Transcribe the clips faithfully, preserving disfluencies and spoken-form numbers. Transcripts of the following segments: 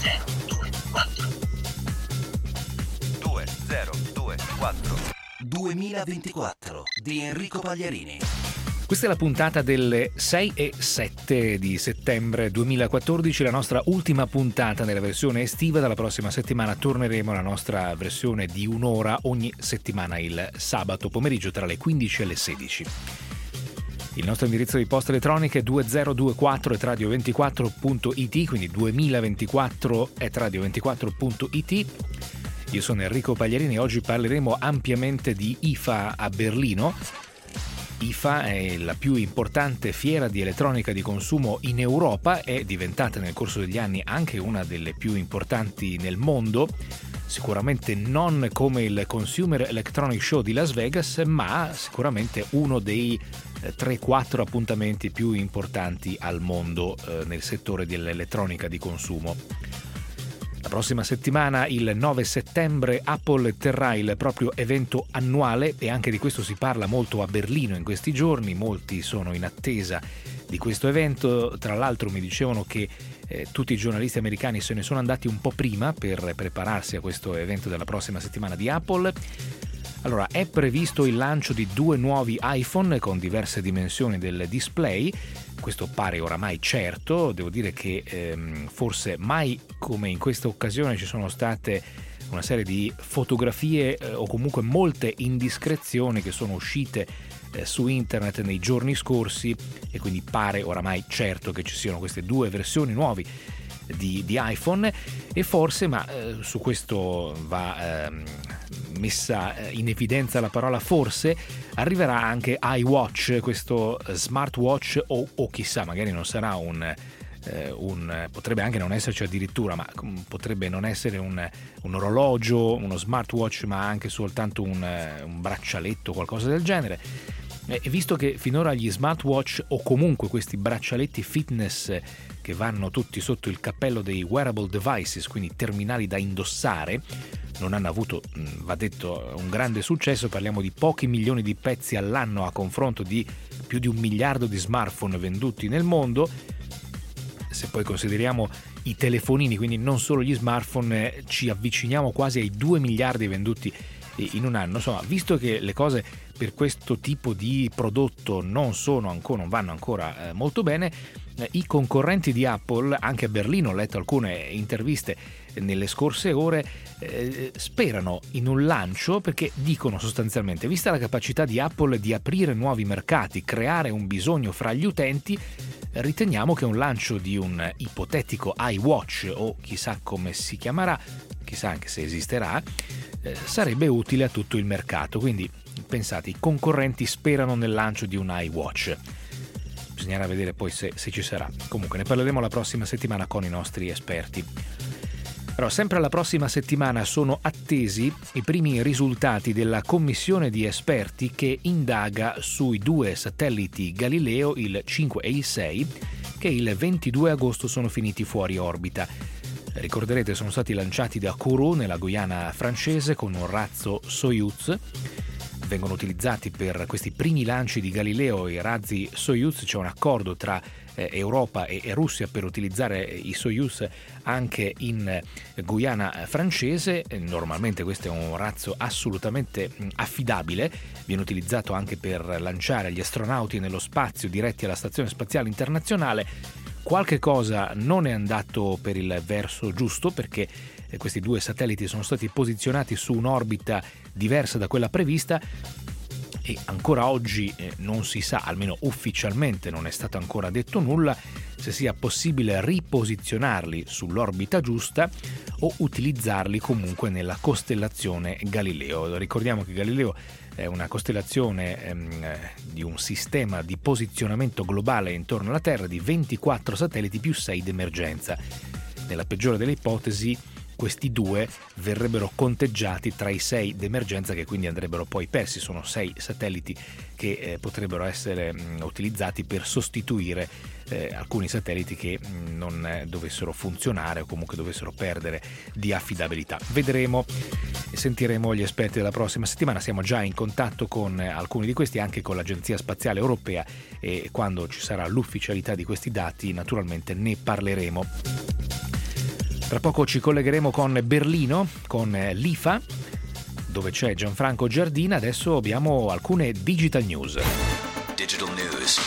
duemilaventiquattro duemilaventiquattro di Enrico Pagliarini. Questa è la puntata del sei e sette di settembre duemilaquattordici, la nostra ultima puntata nella versione estiva. Dalla prossima settimana torneremo alla nostra versione di un'ora ogni settimana il sabato pomeriggio tra le quindici e le sedici. Il nostro indirizzo di posta elettronica è duemilaventiquattro at radio ventiquattro punto it, quindi duemilaventiquattro at radio ventiquattro punto it. Io sono Enrico Pagliarini e oggi parleremo ampiamente di I F A a Berlino. I F A è la più importante fiera di elettronica di consumo in Europa, è diventata nel corso degli anni anche una delle più importanti nel mondo, sicuramente non come il Consumer Electronic Show di Las Vegas, ma sicuramente uno dei tre quattro appuntamenti più importanti al mondo eh, nel settore dell'elettronica di consumo. La prossima settimana, il nove settembre, Apple terrà il proprio evento annuale e anche di questo si parla molto a Berlino in questi giorni. Molti sono in attesa di questo evento. Tra l'altro mi dicevano che eh, tutti i giornalisti americani se ne sono andati un po' prima per prepararsi a questo evento della prossima settimana di Apple. Allora, è previsto il lancio di due nuovi iPhone con diverse dimensioni del display. Questo pare oramai certo. Devo dire che ehm, forse mai come in questa occasione ci sono state una serie di fotografie eh, o comunque molte indiscrezioni che sono uscite eh, su internet nei giorni scorsi, e quindi pare oramai certo che ci siano queste due versioni nuove di, di iPhone. E forse, ma eh, su questo va ehm, messa in evidenza la parola forse, arriverà anche iWatch, questo smartwatch, o, o chissà, magari non sarà un, eh, un potrebbe anche non esserci addirittura, ma potrebbe non essere un, un orologio, uno smartwatch, ma anche soltanto un, un braccialetto, qualcosa del genere. E visto che finora gli smartwatch o comunque questi braccialetti fitness che vanno tutti sotto il cappello dei wearable devices, quindi terminali da indossare, non hanno avuto, va detto, un grande successo, parliamo di pochi milioni di pezzi all'anno a confronto di più di un miliardo di smartphone venduti nel mondo. Se poi consideriamo i telefonini, quindi non solo gli smartphone, ci avviciniamo quasi ai due miliardi venduti in un anno. Insomma, visto che le cose per questo tipo di prodotto non sono ancora, non vanno ancora eh, molto bene, eh, i concorrenti di Apple, anche a Berlino ho letto alcune interviste nelle scorse ore, eh, sperano in un lancio, perché dicono sostanzialmente, vista la capacità di Apple di aprire nuovi mercati, creare un bisogno fra gli utenti, riteniamo che un lancio di un ipotetico iWatch, o chissà come si chiamerà, chissà anche se esisterà, eh, sarebbe utile a tutto il mercato. Quindi pensate, i concorrenti sperano nel lancio di un iWatch. Bisognerà vedere poi se, se ci sarà. Comunque ne parleremo la prossima settimana con i nostri esperti. Allora, sempre la prossima settimana sono attesi i primi risultati della commissione di esperti che indaga sui due satelliti Galileo, il cinque e il sei, che il ventidue agosto sono finiti fuori orbita. Ricorderete, sono stati lanciati da Kourou nella Guyana francese con un razzo Soyuz. Vengono utilizzati per questi primi lanci di Galileo i razzi Soyuz. C'è un accordo tra eh, Europa e, e Russia per utilizzare i Soyuz anche in Guyana francese. Normalmente questo è un razzo assolutamente affidabile, viene utilizzato anche per lanciare gli astronauti nello spazio diretti alla Stazione Spaziale Internazionale. Qualche cosa non è andato per il verso giusto, perché questi due satelliti sono stati posizionati su un'orbita diversa da quella prevista e ancora oggi non si sa, almeno ufficialmente non è stato ancora detto nulla, se sia possibile riposizionarli sull'orbita giusta o utilizzarli comunque nella costellazione Galileo. Ricordiamo che Galileo è una costellazione ehm, di un sistema di posizionamento globale intorno alla Terra di ventiquattro satelliti più sei d'emergenza. Nella peggiore delle ipotesi, questi due verrebbero conteggiati tra i sei d'emergenza, che quindi andrebbero poi persi. Sono sei satelliti che eh, potrebbero essere mh, utilizzati per sostituire eh, alcuni satelliti che mh, non eh, dovessero funzionare o comunque dovessero perdere di affidabilità. Vedremo e sentiremo gli esperti della prossima settimana. Siamo già in contatto con eh, alcuni di questi, anche con l'Agenzia Spaziale Europea, e quando ci sarà l'ufficialità di questi dati naturalmente ne parleremo. Tra poco ci collegheremo con Berlino, con l'I F A, dove c'è Gianfranco Giardina. Adesso abbiamo alcune digital news. Digital news.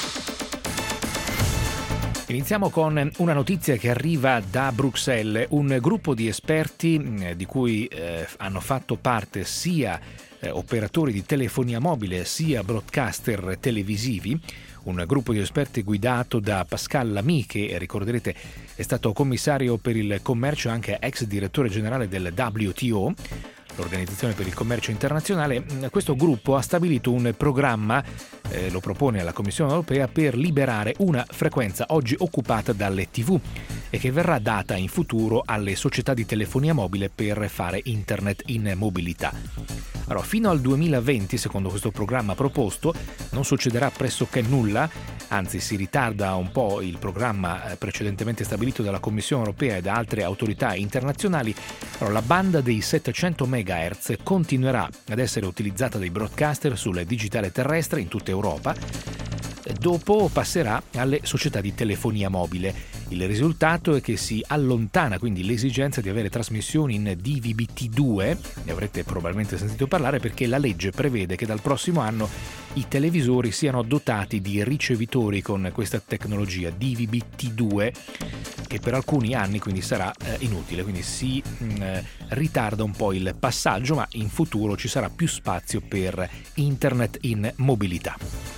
Iniziamo con una notizia che arriva da Bruxelles. Un gruppo di esperti di cui eh, hanno fatto parte sia eh, operatori di telefonia mobile sia broadcaster televisivi, un gruppo di esperti guidato da Pascal Lamy, che ricorderete è stato commissario per il commercio e anche ex direttore generale del W T O, l'Organizzazione per il Commercio Internazionale. Questo gruppo ha stabilito un programma, eh, lo propone alla Commissione Europea, per liberare una frequenza oggi occupata dalle tivù e che verrà data in futuro alle società di telefonia mobile per fare internet in mobilità. Allora, fino al duemilaventi, secondo questo programma proposto, non succederà pressoché nulla, anzi si ritarda un po' il programma precedentemente stabilito dalla Commissione Europea e da altre autorità internazionali. Allora, la banda dei settecento megahertz continuerà ad essere utilizzata dai broadcaster sul digitale terrestre in tutta Europa, dopo passerà alle società di telefonia mobile. Il risultato è che si allontana quindi l'esigenza di avere trasmissioni in D V B T due, ne avrete probabilmente sentito parlare, perché la legge prevede che dal prossimo anno i televisori siano dotati di ricevitori con questa tecnologia D V B T due, che per alcuni anni quindi sarà eh, inutile, quindi si mh, ritarda un po' il passaggio, ma in futuro ci sarà più spazio per internet in mobilità.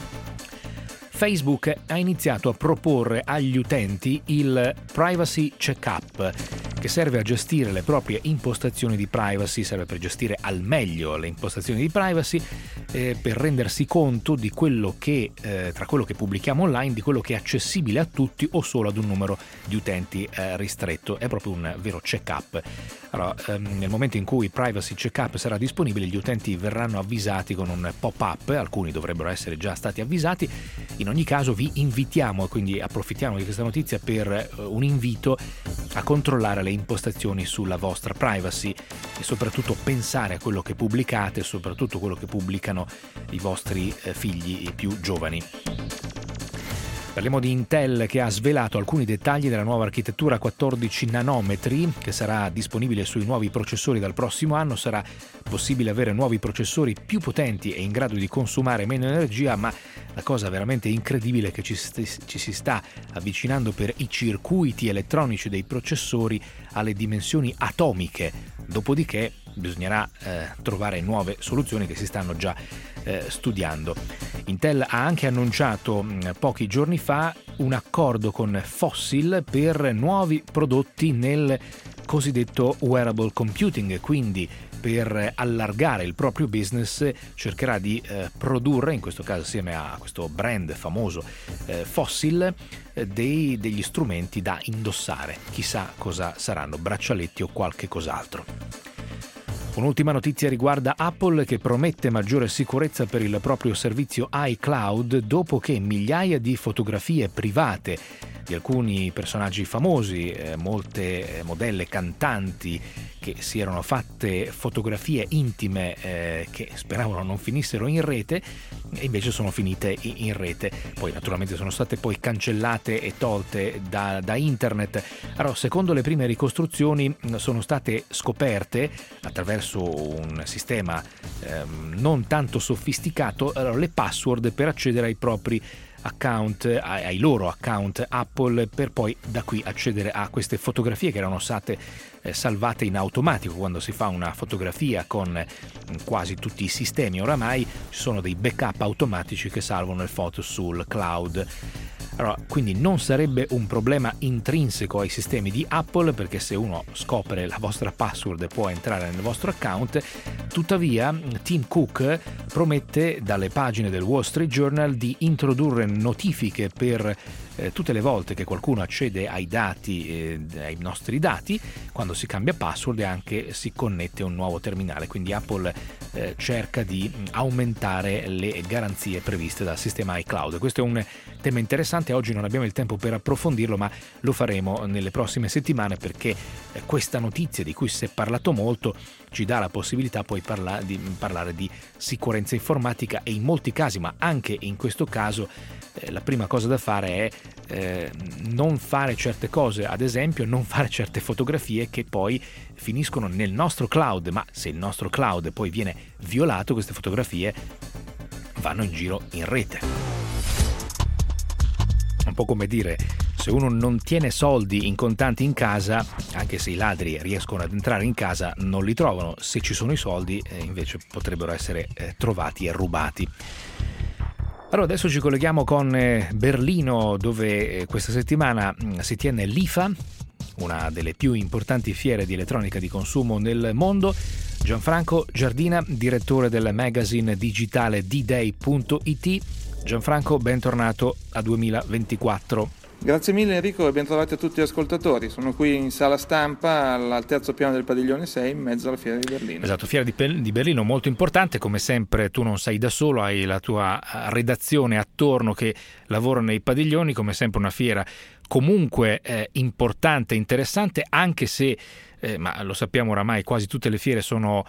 Facebook ha iniziato a proporre agli utenti il Privacy Checkup, che serve a gestire le proprie impostazioni di privacy, serve per gestire al meglio le impostazioni di privacy, eh, per rendersi conto di quello che, eh, tra quello che pubblichiamo online, di quello che è accessibile a tutti o solo ad un numero di utenti eh, ristretto. È proprio un vero check-up. Allora, ehm, nel momento in cui Privacy Checkup sarà disponibile, gli utenti verranno avvisati con un pop-up, alcuni dovrebbero essere già stati avvisati. In ogni caso vi invitiamo, e quindi approfittiamo di questa notizia per uh, un invito a controllare le impostazioni sulla vostra privacy e soprattutto pensare a quello che pubblicate, soprattutto quello che pubblicano i vostri eh, figli più giovani. Parliamo di Intel, che ha svelato alcuni dettagli della nuova architettura a quattordici nanometri che sarà disponibile sui nuovi processori dal prossimo anno. Sarà possibile avere nuovi processori più potenti e in grado di consumare meno energia, ma la cosa veramente incredibile è che ci, st- ci si sta avvicinando per i circuiti elettronici dei processori alle dimensioni atomiche. Dopodiché bisognerà eh, trovare nuove soluzioni che si stanno già eh, studiando. Intel ha anche annunciato mh, pochi giorni fa un accordo con Fossil per nuovi prodotti nel cosiddetto wearable computing, quindi per allargare il proprio business cercherà di eh, produrre, in questo caso assieme a questo brand famoso eh, Fossil, eh, dei, degli strumenti da indossare. Chissà cosa saranno, braccialetti o qualche cos'altro. Un'ultima notizia riguarda Apple, che promette maggiore sicurezza per il proprio servizio iCloud dopo che migliaia di fotografie private di alcuni personaggi famosi, eh, molte eh, modelle cantanti che si erano fatte fotografie intime eh, che speravano non finissero in rete e invece sono finite in rete. Poi naturalmente sono state poi cancellate e tolte da, da internet. Allora, secondo le prime ricostruzioni sono state scoperte attraverso un sistema ehm, non tanto sofisticato, allora, le password per accedere ai propri account, ai, ai loro account Apple, per poi da qui accedere a queste fotografie che erano state eh, salvate in automatico. Quando si fa una fotografia con eh, quasi tutti i sistemi oramai ci sono dei backup automatici che salvano le foto sul cloud. Allora, quindi non sarebbe un problema intrinseco ai sistemi di Apple, perché se uno scopre la vostra password può entrare nel vostro account. Tuttavia Tim Cook promette dalle pagine del Wall Street Journal di introdurre notifiche per eh, tutte le volte che qualcuno accede ai dati, eh, ai nostri dati, quando si cambia password e anche si connette a un nuovo terminale. Quindi Apple eh, cerca di aumentare le garanzie previste dal sistema iCloud. Questo è un tema interessante, oggi non abbiamo il tempo per approfondirlo, ma lo faremo nelle prossime settimane, perché eh, questa notizia di cui si è parlato molto ci dà la possibilità poi parla- di parlare di sicurezza informatica, e in molti casi, ma anche in questo caso, eh, la prima cosa da fare è eh, non fare certe cose, ad esempio non fare certe fotografie che poi finiscono nel nostro cloud, ma se il nostro cloud poi viene violato, queste fotografie vanno in giro in rete. Un po' come dire, se uno non tiene soldi in contanti in casa, anche se i ladri riescono ad entrare in casa, non li trovano. Se ci sono i soldi, eh, invece potrebbero essere eh, trovati e rubati. Allora adesso ci colleghiamo con eh, Berlino, dove eh, questa settimana mh, si tiene l'I F A, una delle più importanti fiere di elettronica di consumo nel mondo. Gianfranco Giardina, direttore del magazine digitale d day punto i t. Gianfranco, bentornato a duemilaventiquattro. Grazie mille Enrico e ben trovati a tutti gli ascoltatori. Sono qui in sala stampa al terzo piano del padiglione sei in mezzo alla Fiera di Berlino. Esatto, Fiera di, Pe- di Berlino molto importante, come sempre tu non sei da solo, hai la tua redazione attorno che lavora nei padiglioni, come sempre una fiera comunque eh, importante, interessante, anche se, eh, ma lo sappiamo oramai, quasi tutte le fiere sono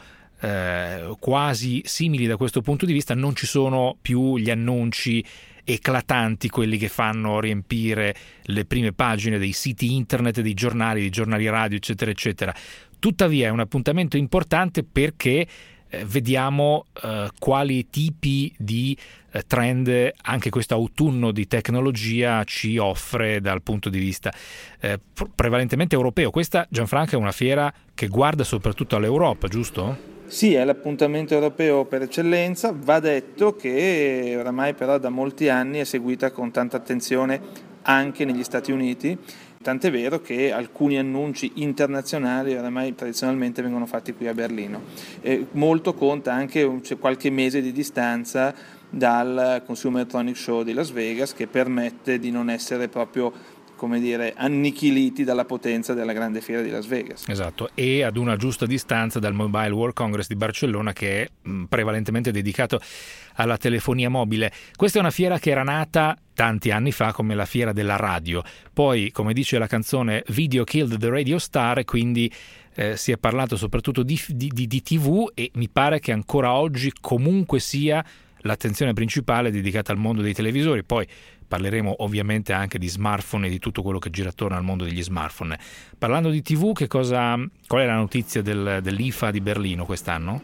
eh, quasi simili da questo punto di vista, non ci sono più gli annunci eclatanti, quelli che fanno riempire le prime pagine dei siti internet, dei giornali, dei giornali radio, eccetera, eccetera. Tuttavia è un appuntamento importante perché eh, vediamo eh, quali tipi di eh, trend anche questo autunno di tecnologia ci offre dal punto di vista eh, prevalentemente europeo. Questa, Gianfranco, è una fiera che guarda soprattutto all'Europa, giusto? Sì, è l'appuntamento europeo per eccellenza. Va detto che oramai però da molti anni è seguita con tanta attenzione anche negli Stati Uniti, tant'è vero che alcuni annunci internazionali oramai tradizionalmente vengono fatti qui a Berlino. Eh, molto conta anche c'è qualche mese di distanza dal Consumer Electronics Show di Las Vegas, che permette di non essere proprio, come dire, annichiliti dalla potenza della grande fiera di Las Vegas. Esatto, e ad una giusta distanza dal Mobile World Congress di Barcellona, che è mh, prevalentemente dedicato alla telefonia mobile. Questa è una fiera che era nata tanti anni fa come la fiera della radio, poi, come dice la canzone, Video Killed the Radio Star, e quindi eh, si è parlato soprattutto di, di, di, di tivù, e mi pare che ancora oggi comunque sia l'attenzione principale dedicata al mondo dei televisori. Poi parleremo ovviamente anche di smartphone e di tutto quello che gira attorno al mondo degli smartphone. Parlando di tivù, che cosa, qual è la notizia del, dell'I F A di Berlino quest'anno?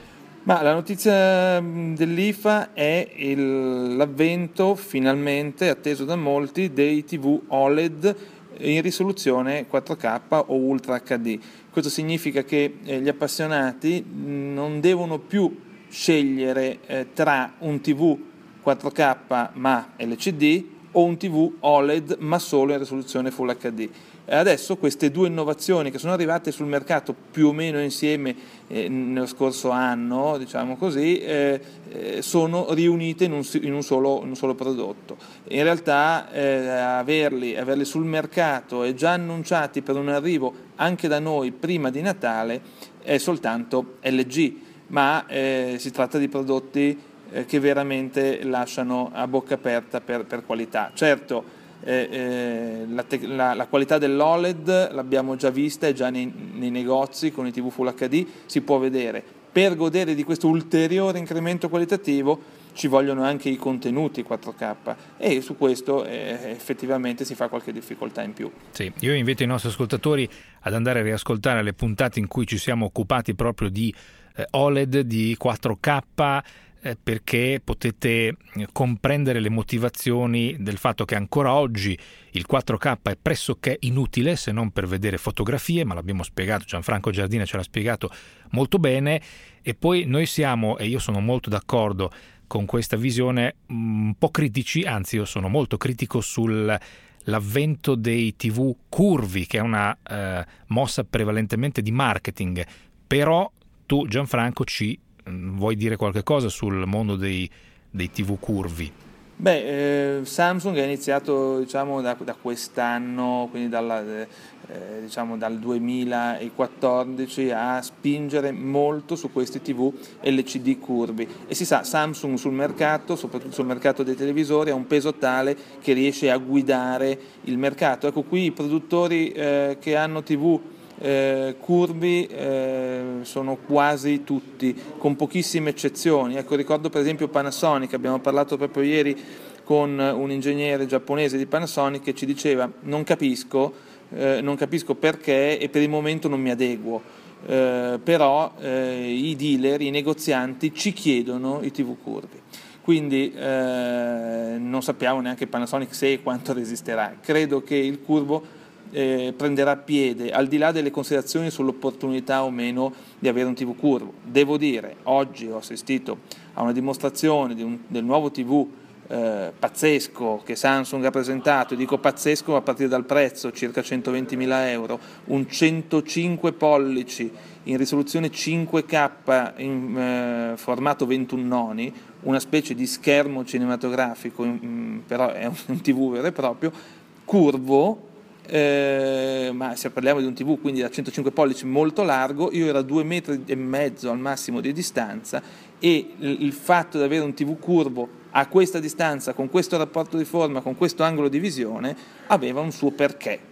Ma la notizia dell'I F A è il, l'avvento finalmente atteso da molti dei tivù O L E D in risoluzione quattro K o Ultra H D. Questo significa che eh, gli appassionati non devono più scegliere eh, tra un tivù quattro K ma L C D o un tivù O L E D ma solo in risoluzione Full H D. E adesso queste due innovazioni, che sono arrivate sul mercato più o meno insieme eh, nello scorso anno, diciamo così, eh, eh, sono riunite in un, in un, solo, in un solo prodotto. In realtà eh, averli, averli sul mercato e già annunciati per un arrivo anche da noi prima di Natale è soltanto L G, ma eh, si tratta di prodotti eh, che veramente lasciano a bocca aperta per, per qualità. Certo, eh, eh, la, te- la, la qualità dell'O L E D l'abbiamo già vista, è già nei, nei negozi con i tivù Full H D, si può vedere. Per godere di questo ulteriore incremento qualitativo ci vogliono anche i contenuti quattro K, e su questo eh, effettivamente si fa qualche difficoltà in più. Sì, io invito i nostri ascoltatori ad andare a riascoltare le puntate in cui ci siamo occupati proprio di eh, O L E D, di quattro K, eh, perché potete comprendere le motivazioni del fatto che ancora oggi il quattro K è pressoché inutile se non per vedere fotografie, ma l'abbiamo spiegato, Gianfranco Giardina ce l'ha spiegato molto bene. E poi noi siamo, e io sono molto d'accordo con questa visione, un po' critici, anzi io sono molto critico sull'avvento dei tivù curvi, che è una eh, mossa prevalentemente di marketing. Però tu, Gianfranco, ci mh, vuoi dire qualche cosa sul mondo dei, dei tivù curvi? Beh, eh, Samsung ha iniziato, diciamo, da, da quest'anno, quindi dalla, eh, diciamo dal duemilaquattordici, a spingere molto su questi tivù L C D curvi, e si sa, Samsung sul mercato, soprattutto sul mercato dei televisori, ha un peso tale che riesce a guidare il mercato. Ecco, qui i produttori eh, che hanno tivù Eh, curvi eh, sono quasi tutti, con pochissime eccezioni. Ecco, ricordo per esempio Panasonic, abbiamo parlato proprio ieri con un ingegnere giapponese di Panasonic che ci diceva non capisco, eh, non capisco perché e per il momento non mi adeguo, eh, però eh, i dealer, i negozianti ci chiedono i tivù curvi. Quindi eh, non sappiamo neanche Panasonic se e quanto resisterà. Credo che il curvo eh, prenderà piede, al di là delle considerazioni sull'opportunità o meno di avere un tivù curvo. Devo dire, oggi ho assistito a una dimostrazione di un, del nuovo tivù eh, pazzesco che Samsung ha presentato, dico pazzesco a partire dal prezzo, circa centoventimila euro, un centocinque pollici in risoluzione cinque K in eh, formato ventuno noni, una specie di schermo cinematografico, mh, però è un, un tivù vero e proprio, curvo, eh, ma se parliamo di un tivù quindi da centocinque pollici molto largo, io ero a due metri e mezzo al massimo di distanza e il, il fatto di avere un tivù curvo a questa distanza, con questo rapporto di forma, con questo angolo di visione, aveva un suo perché.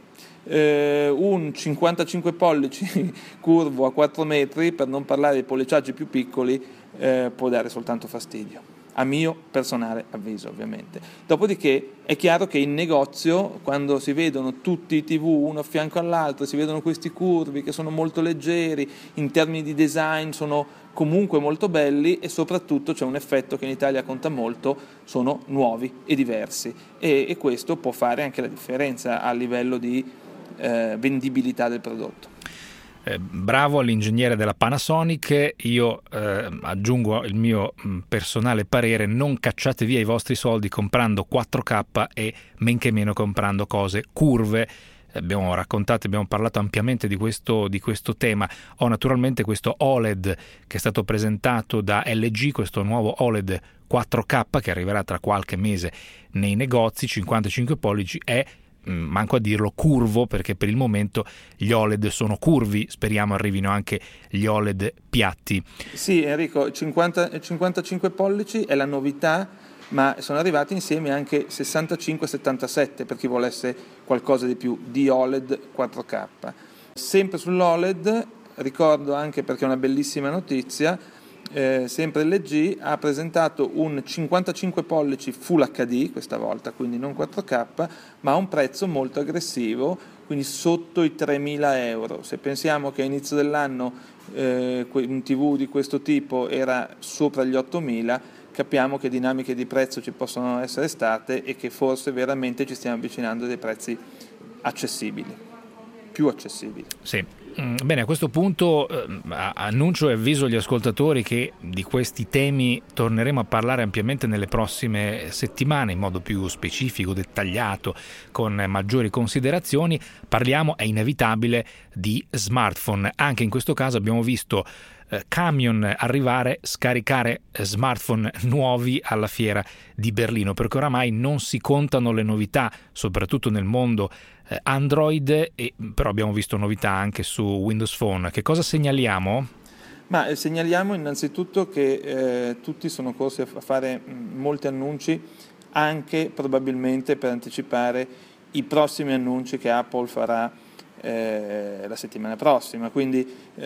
Eh, un cinquantacinque pollici curvo a quattro metri, per non parlare dei polliciaggi più piccoli, eh, può dare soltanto fastidio, a mio personale avviso ovviamente. Dopodiché è chiaro che in negozio, quando si vedono tutti i tivù uno a fianco all'altro, si vedono questi curvi che sono molto leggeri, in termini di design sono comunque molto belli e soprattutto c'è un effetto che in Italia conta molto, sono nuovi e diversi e, e questo può fare anche la differenza a livello di Eh, vendibilità del prodotto. Eh, bravo all'ingegnere della Panasonic, io eh, aggiungo il mio mh, personale parere: non cacciate via i vostri soldi comprando quattro K e men che meno comprando cose curve. Abbiamo raccontato, abbiamo parlato ampiamente di questo, di questo tema. Ho naturalmente questo O L E D che è stato presentato da L G, questo nuovo O L E D quattro K che arriverà tra qualche mese nei negozi, cinquantacinque pollici, è manco a dirlo curvo, perché per il momento gli O L E D sono curvi, speriamo arrivino anche gli O L E D piatti. Sì, Enrico, cinquanta, cinquantacinque pollici è la novità, ma sono arrivati insieme anche sessantacinque settantasette per chi volesse qualcosa di più di O L E D quattro K. Sempre sull'O L E D, ricordo anche perché è una bellissima notizia, Eh, sempre L G ha presentato un cinquantacinque pollici Full H D questa volta, quindi non quattro K, ma a un prezzo molto aggressivo, quindi sotto i tremila euro. Se pensiamo che a inizio dell'anno eh, un tivù di questo tipo era sopra gli ottomila, capiamo che dinamiche di prezzo ci possono essere state e che forse veramente ci stiamo avvicinando a dei prezzi accessibili, più accessibili. Sì. Bene, a questo punto eh, annuncio e avviso gli ascoltatori che di questi temi torneremo a parlare ampiamente nelle prossime settimane in modo più specifico, dettagliato, con maggiori considerazioni. Parliamo, è inevitabile, di smartphone. Anche in questo caso abbiamo visto eh, camion arrivare, scaricare smartphone nuovi alla fiera di Berlino, perché oramai non si contano le novità, soprattutto nel mondo Android, e però abbiamo visto novità anche su Windows Phone. Che cosa segnaliamo? Ma eh, segnaliamo innanzitutto che eh, tutti sono corsi a fare mh, molti annunci, anche probabilmente per anticipare i prossimi annunci che Apple farà eh, la settimana prossima, quindi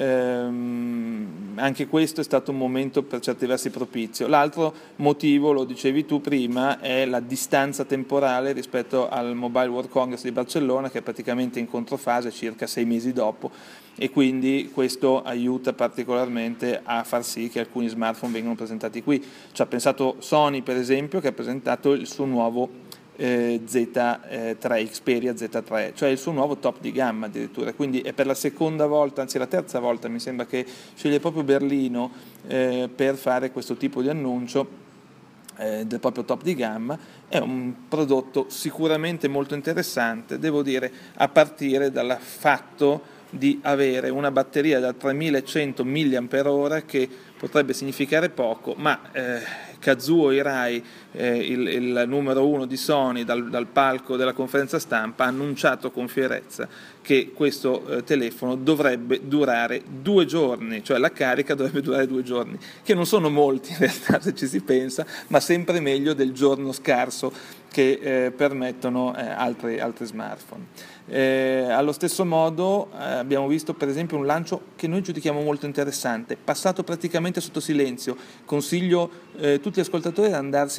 ehm, anche questo è stato un momento per certi versi propizio. L'altro motivo, lo dicevi tu prima, è la distanza temporale rispetto al Mobile World Congress di Barcellona, che è praticamente in controfase, circa sei mesi dopo, e quindi questo aiuta particolarmente a far sì che alcuni smartphone vengano presentati qui. Ci ha pensato Sony, per esempio, che ha presentato il suo nuovo Eh, Z tre, Xperia Z tre, cioè il suo nuovo top di gamma addirittura, quindi è per la seconda volta, anzi la terza volta mi sembra, che sceglie proprio Berlino eh, per fare questo tipo di annuncio eh, del proprio top di gamma. È un prodotto sicuramente molto interessante, devo dire, a partire dal fatto di avere una batteria da tremilacento milliampere ora, che potrebbe significare poco, ma eh, Kazuo Hirai, eh, il, il numero uno di Sony, dal, dal palco della conferenza stampa ha annunciato con fierezza che questo eh, telefono dovrebbe durare due giorni, cioè la carica dovrebbe durare due giorni, che non sono molti in realtà se ci si pensa, ma sempre meglio del giorno scarso che eh, permettono eh, altri, altri smartphone. Eh, allo stesso modo eh, abbiamo visto per esempio un lancio che noi giudichiamo molto interessante, passato praticamente sotto silenzio. Consiglio eh, tutti gli ascoltatori ad andarsi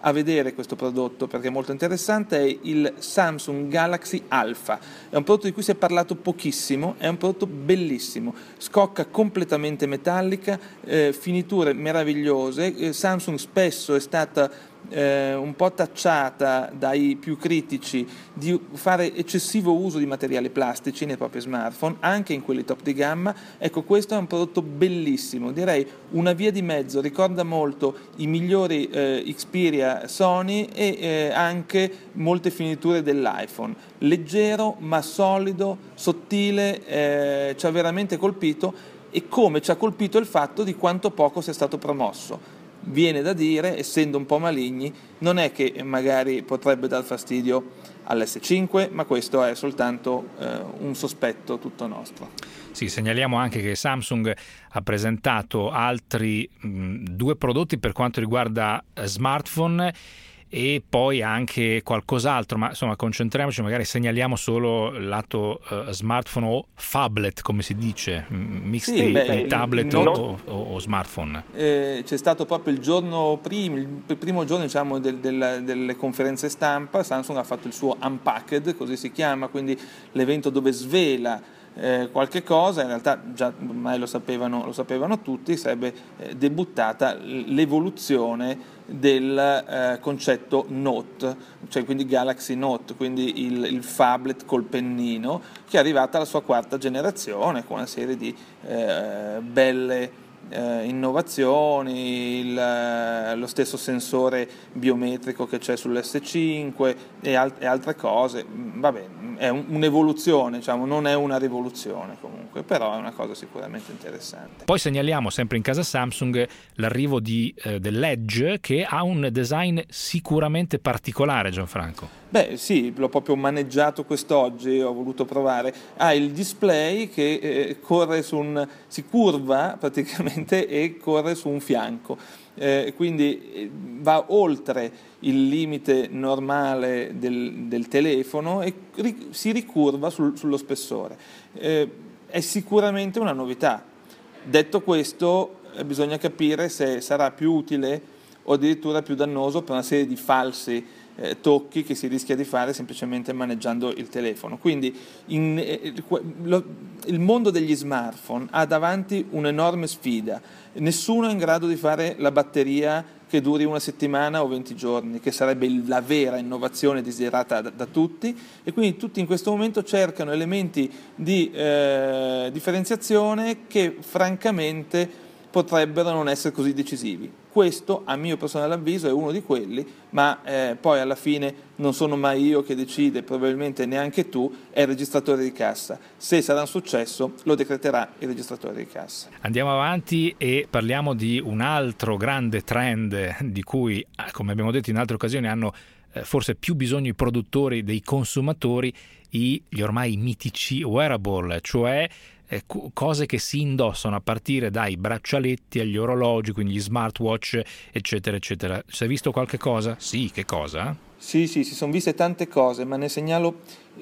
a vedere questo prodotto perché è molto interessante, è il Samsung Galaxy Alpha. È un prodotto di cui si è parlato pochissimo, è un prodotto bellissimo, scocca completamente metallica, eh, finiture meravigliose. eh, Samsung spesso è stata eh, un po' tacciata dai più critici di fare eccessivo uso di materiali plastici nei propri smartphone, anche in quelli top di gamma. Ecco, questo è un prodotto bellissimo, direi una via di mezzo, ricorda molto i migliori eh, Xperia Sony e eh, anche molte finiture dell'iPhone, leggero ma solido, sottile, eh, ci ha veramente colpito, e come ci ha colpito il fatto di quanto poco sia stato promosso. Viene da dire, essendo un po' maligni, non è che magari potrebbe dar fastidio all'esse cinque, ma questo è soltanto eh, un sospetto tutto nostro. Sì, segnaliamo anche che Samsung ha presentato altri mh, due prodotti per quanto riguarda smartphone e poi anche qualcos'altro, ma insomma concentriamoci, magari segnaliamo solo il lato uh, smartphone o phablet, come si dice, mix sì, di beh, tablet non, o, o, o smartphone. Eh, c'è stato proprio il giorno primo, il primo giorno diciamo, del, del, delle conferenze stampa, Samsung ha fatto il suo Unpacked, così si chiama, quindi l'evento dove svela eh, qualche cosa. In realtà già ormai lo sapevano, lo sapevano tutti, sarebbe eh, debuttata l'evoluzione del eh, concetto Note, cioè quindi Galaxy Note, quindi il, il phablet col pennino, che è arrivata alla sua quarta generazione con una serie di eh, belle eh, innovazioni, il, lo stesso sensore biometrico che c'è sull'esse cinque e, al, e altre cose. Vabbè, è un, un'evoluzione, diciamo, non è una rivoluzione comunque, però è una cosa sicuramente interessante. Poi segnaliamo sempre in casa Samsung l'arrivo di, eh, dell'Edge, che ha un design sicuramente particolare, Gianfranco. Beh sì, l'ho proprio maneggiato quest'oggi, ho voluto provare. Ha il display che eh, corre su un, si curva praticamente e corre su un fianco, eh, quindi va oltre il limite normale del, del telefono e ri, si ricurva sul, sullo spessore. Eh, è sicuramente una novità. Detto questo, eh, bisogna capire se sarà più utile o addirittura più dannoso per una serie di falsi eh, tocchi che si rischia di fare semplicemente maneggiando il telefono. Quindi in, eh, lo, il mondo degli smartphone ha davanti un'enorme sfida. Nessuno è in grado di fare la batteria che duri una settimana o venti giorni, che sarebbe la vera innovazione desiderata da, da tutti, e quindi tutti in questo momento cercano elementi di eh, differenziazione che francamente potrebbero non essere così decisivi. Questo, a mio personale avviso, è uno di quelli, ma eh, poi alla fine non sono mai io che decide, probabilmente neanche tu, è il registratore di cassa. Se sarà un successo, lo decreterà il registratore di cassa. Andiamo avanti e parliamo di un altro grande trend di cui, come abbiamo detto in altre occasioni, hanno eh, forse più bisogno i produttori dei consumatori, i, gli ormai mitici wearable, cioè cose che si indossano a partire dai braccialetti agli orologi, quindi gli smartwatch, eccetera, eccetera. Si è visto qualche cosa? Sì, che cosa? Sì, sì, si sono viste tante cose, ma ne segnalo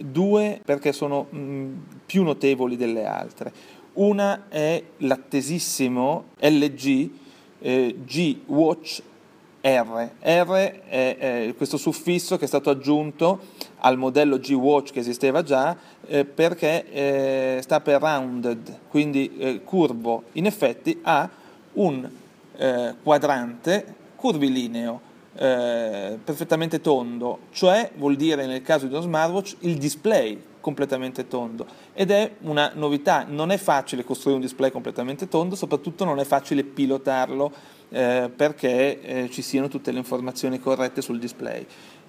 due perché sono mh, più notevoli delle altre. Una è l'attesissimo L G eh, G Watch R. R è, è questo suffisso che è stato aggiunto al modello G Watch che esisteva già eh, perché eh, sta per rounded, quindi eh, curvo. In effetti ha un eh, quadrante curvilineo eh, perfettamente tondo, cioè vuol dire nel caso di uno smartwatch il display completamente tondo, ed è una novità. Non è facile costruire un display completamente tondo, soprattutto non è facile pilotarlo eh, perché eh, ci siano tutte le informazioni corrette sul display.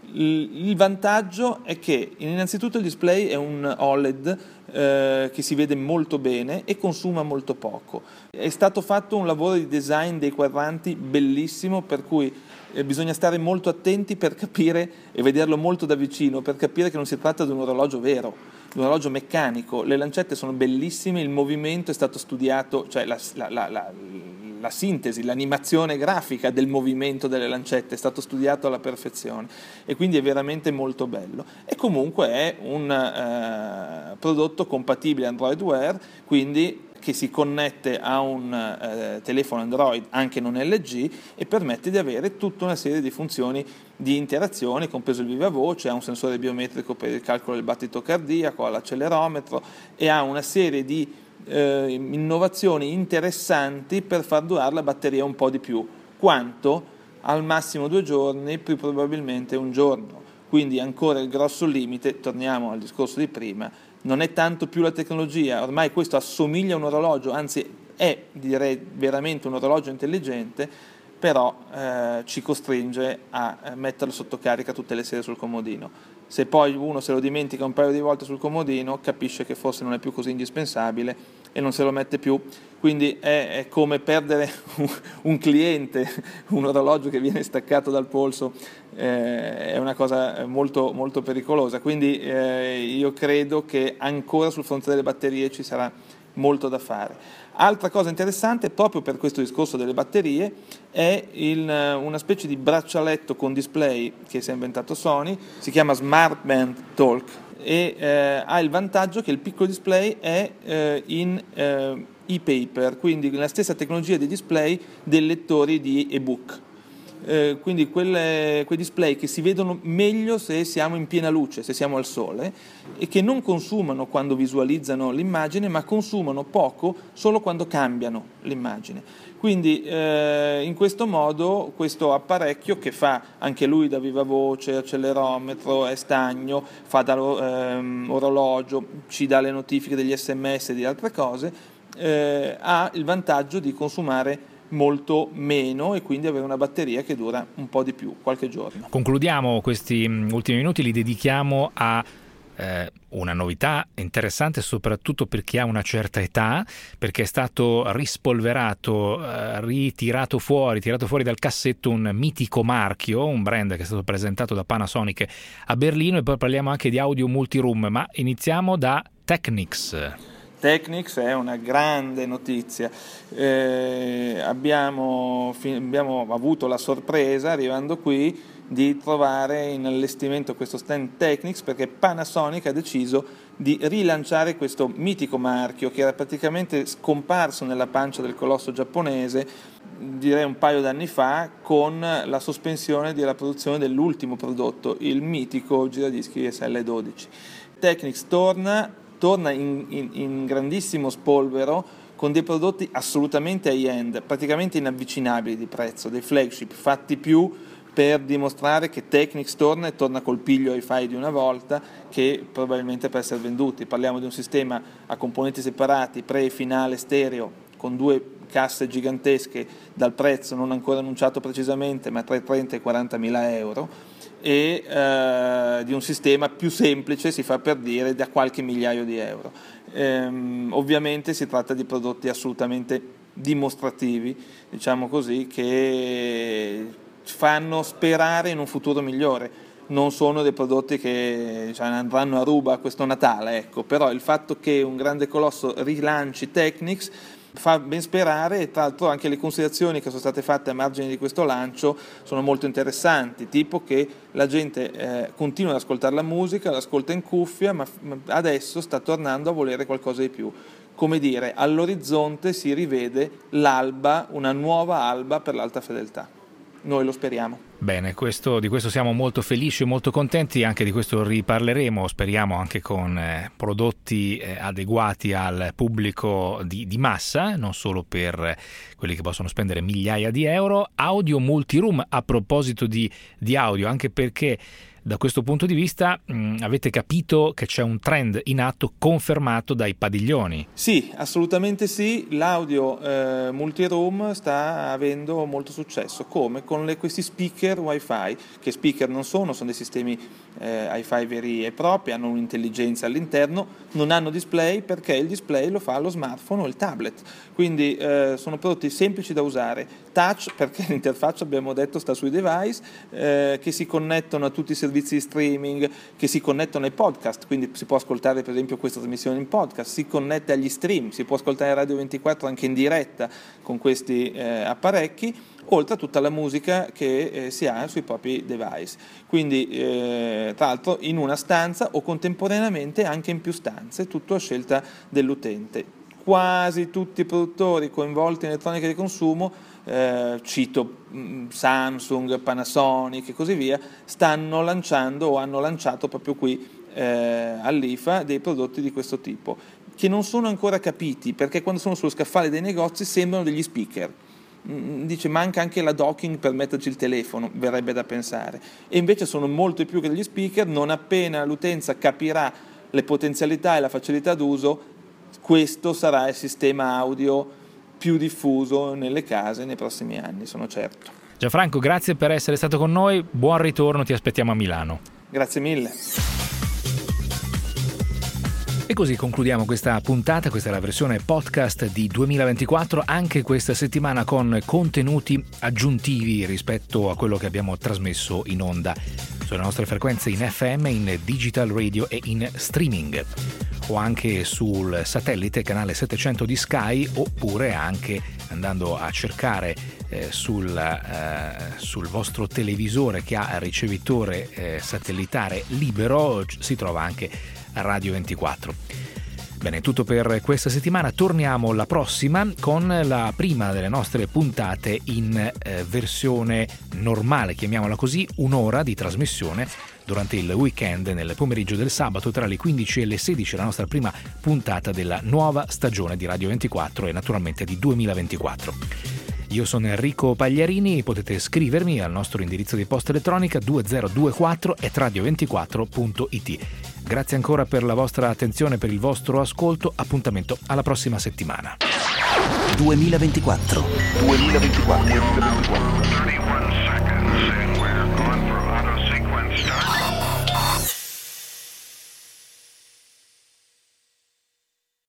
Il vantaggio è che innanzitutto il display è un O L E D eh, che si vede molto bene e consuma molto poco. È stato fatto un lavoro di design dei quadranti bellissimo, per cui eh, bisogna stare molto attenti per capire e vederlo molto da vicino per capire che non si tratta di un orologio vero, di un orologio meccanico. Le lancette sono bellissime, il movimento è stato studiato, cioè la, la, la, la, la sintesi, l'animazione grafica del movimento delle lancette è stato studiato alla perfezione e quindi è veramente molto bello. E comunque è un eh, prodotto compatibile Android Wear, quindi che si connette a un eh, telefono Android anche non L G e permette di avere tutta una serie di funzioni di interazione, compreso il viva voce, ha un sensore biometrico per il calcolo del battito cardiaco, ha l'accelerometro e ha una serie di eh, innovazioni interessanti per far durare la batteria un po' di più. Quanto? Al massimo due giorni, più probabilmente un giorno. Quindi ancora il grosso limite, torniamo al discorso di prima, non è tanto più la tecnologia, ormai questo assomiglia a un orologio, anzi è, direi, veramente un orologio intelligente, però eh, ci costringe a metterlo sotto carica tutte le sere sul comodino. Se poi uno se lo dimentica un paio di volte sul comodino, capisce che forse non è più così indispensabile e non se lo mette più. Quindi è, è come perdere un, un cliente, un orologio che viene staccato dal polso, eh, è una cosa molto, molto pericolosa. Quindi eh, io credo che ancora sul fronte delle batterie ci sarà molto da fare. Altra cosa interessante, proprio per questo discorso delle batterie, è il, una specie di braccialetto con display che si è inventato Sony, si chiama Smart Band Talk e eh, ha il vantaggio che il piccolo display è eh, in eh, e-paper, quindi la stessa tecnologia dei display dei lettori di ebook. Eh, quindi quelle, quei display che si vedono meglio se siamo in piena luce, se siamo al sole, e che non consumano quando visualizzano l'immagine, ma consumano poco solo quando cambiano l'immagine. Quindi eh, in questo modo questo apparecchio, che fa anche lui da viva voce, accelerometro, è stagno, fa da ehm, orologio, ci dà le notifiche degli sms e di altre cose, eh, ha il vantaggio di consumare molto meno e quindi avere una batteria che dura un po' di più, qualche giorno. Concludiamo questi ultimi minuti, li dedichiamo a eh, una novità interessante soprattutto per chi ha una certa età, perché è stato rispolverato, eh, ritirato fuori, tirato fuori dal cassetto un mitico marchio, un brand che è stato presentato da Panasonic a Berlino, e poi parliamo anche di audio multiroom, ma iniziamo da Technics. Technics è una grande notizia, eh, abbiamo, fi- abbiamo avuto la sorpresa arrivando qui di trovare in allestimento questo stand Technics, perché Panasonic ha deciso di rilanciare questo mitico marchio che era praticamente scomparso nella pancia del colosso giapponese, direi un paio d'anni fa, con la sospensione della produzione dell'ultimo prodotto, il mitico giradischi S L dodici. Technics torna torna in, in, in grandissimo spolvero con dei prodotti assolutamente high-end, praticamente inavvicinabili di prezzo, dei flagship fatti più per dimostrare che Technics torna e torna col piglio hi-fi di una volta, che probabilmente per essere venduti. Parliamo di un sistema a componenti separati, pre e finale stereo, con due casse gigantesche dal prezzo non ancora annunciato precisamente, ma tra i trenta e i quaranta mila euro, e eh, di un sistema più semplice, si fa per dire, da qualche migliaio di euro. Ehm, ovviamente si tratta di prodotti assolutamente dimostrativi, diciamo così, che fanno sperare in un futuro migliore. Non sono dei prodotti che, cioè, andranno a ruba questo Natale, ecco, però il fatto che un grande colosso rilanci Technics fa ben sperare, e tra l'altro anche le considerazioni che sono state fatte a margine di questo lancio sono molto interessanti, tipo che la gente eh, continua ad ascoltare la musica, l'ascolta in cuffia, ma adesso sta tornando a volere qualcosa di più. Come dire, all'orizzonte si rivede l'alba, una nuova alba per l'alta fedeltà. Noi lo speriamo. Bene, questo, di questo siamo molto felici e molto contenti, anche di questo riparleremo, speriamo anche con eh, prodotti eh, adeguati al pubblico di, di massa, non solo per eh, quelli che possono spendere migliaia di euro. Audio multiroom, a proposito di, di audio, anche perché da questo punto di vista mh, avete capito che c'è un trend in atto confermato dai padiglioni. Sì, assolutamente sì, l'audio eh, multiroom sta avendo molto successo. Come? Con le, questi speaker Wi-Fi, che speaker non sono, sono dei sistemi eh, hi-fi veri e propri, hanno un'intelligenza all'interno, non hanno display perché il display lo fa lo smartphone o il tablet, quindi eh, sono prodotti semplici da usare, touch perché l'interfaccia, abbiamo detto, sta sui device, eh, che si connettono a tutti i servizi servizi di streaming, che si connettono ai podcast, quindi si può ascoltare per esempio questa trasmissione in podcast, si connette agli stream, si può ascoltare Radio ventiquattro anche in diretta con questi eh, apparecchi, oltre a tutta la musica che eh, si ha sui propri device. Quindi eh, tra l'altro in una stanza o contemporaneamente anche in più stanze, tutto a scelta dell'utente. quasi tutti i produttori coinvolti in elettronica di consumo, eh, cito mh, Samsung, Panasonic e così via, stanno lanciando o hanno lanciato proprio qui eh, all'I F A dei prodotti di questo tipo, che non sono ancora capiti, perché quando sono sullo scaffale dei negozi sembrano degli speaker. Dice manca anche la docking per metterci il telefono, verrebbe da pensare, e invece sono molto più che degli speaker. Non appena l'utenza capirà le potenzialità e la facilità d'uso, questo sarà il sistema audio più diffuso nelle case nei prossimi anni, sono certo. Gianfranco, grazie per essere stato con noi, buon ritorno, ti aspettiamo a Milano. Grazie mille. E così concludiamo questa puntata. Questa è la versione podcast di duemilaventiquattro, anche questa settimana con contenuti aggiuntivi rispetto a quello che abbiamo trasmesso in onda sulle nostre frequenze in F M, in digital radio e in streaming, o anche sul satellite canale settecento di Sky, oppure anche andando a cercare eh, sul, eh, sul vostro televisore che ha ricevitore eh, satellitare libero, si trova anche Radio ventiquattro. Bene, tutto per questa settimana. Torniamo la prossima con la prima delle nostre puntate in eh, versione normale, chiamiamola così, un'ora di trasmissione durante il weekend, nel pomeriggio del sabato tra le quindici e le sedici, la nostra prima puntata della nuova stagione di Radio ventiquattro e naturalmente di duemilaventiquattro. Io sono Enrico Pagliarini, potete scrivermi al nostro indirizzo di posta elettronica duemilaventiquattro chiocciola radio ventiquattro punto it. Grazie ancora per la vostra attenzione, per il vostro ascolto. Appuntamento alla prossima settimana. duemilaventiquattro duemilaventiquattro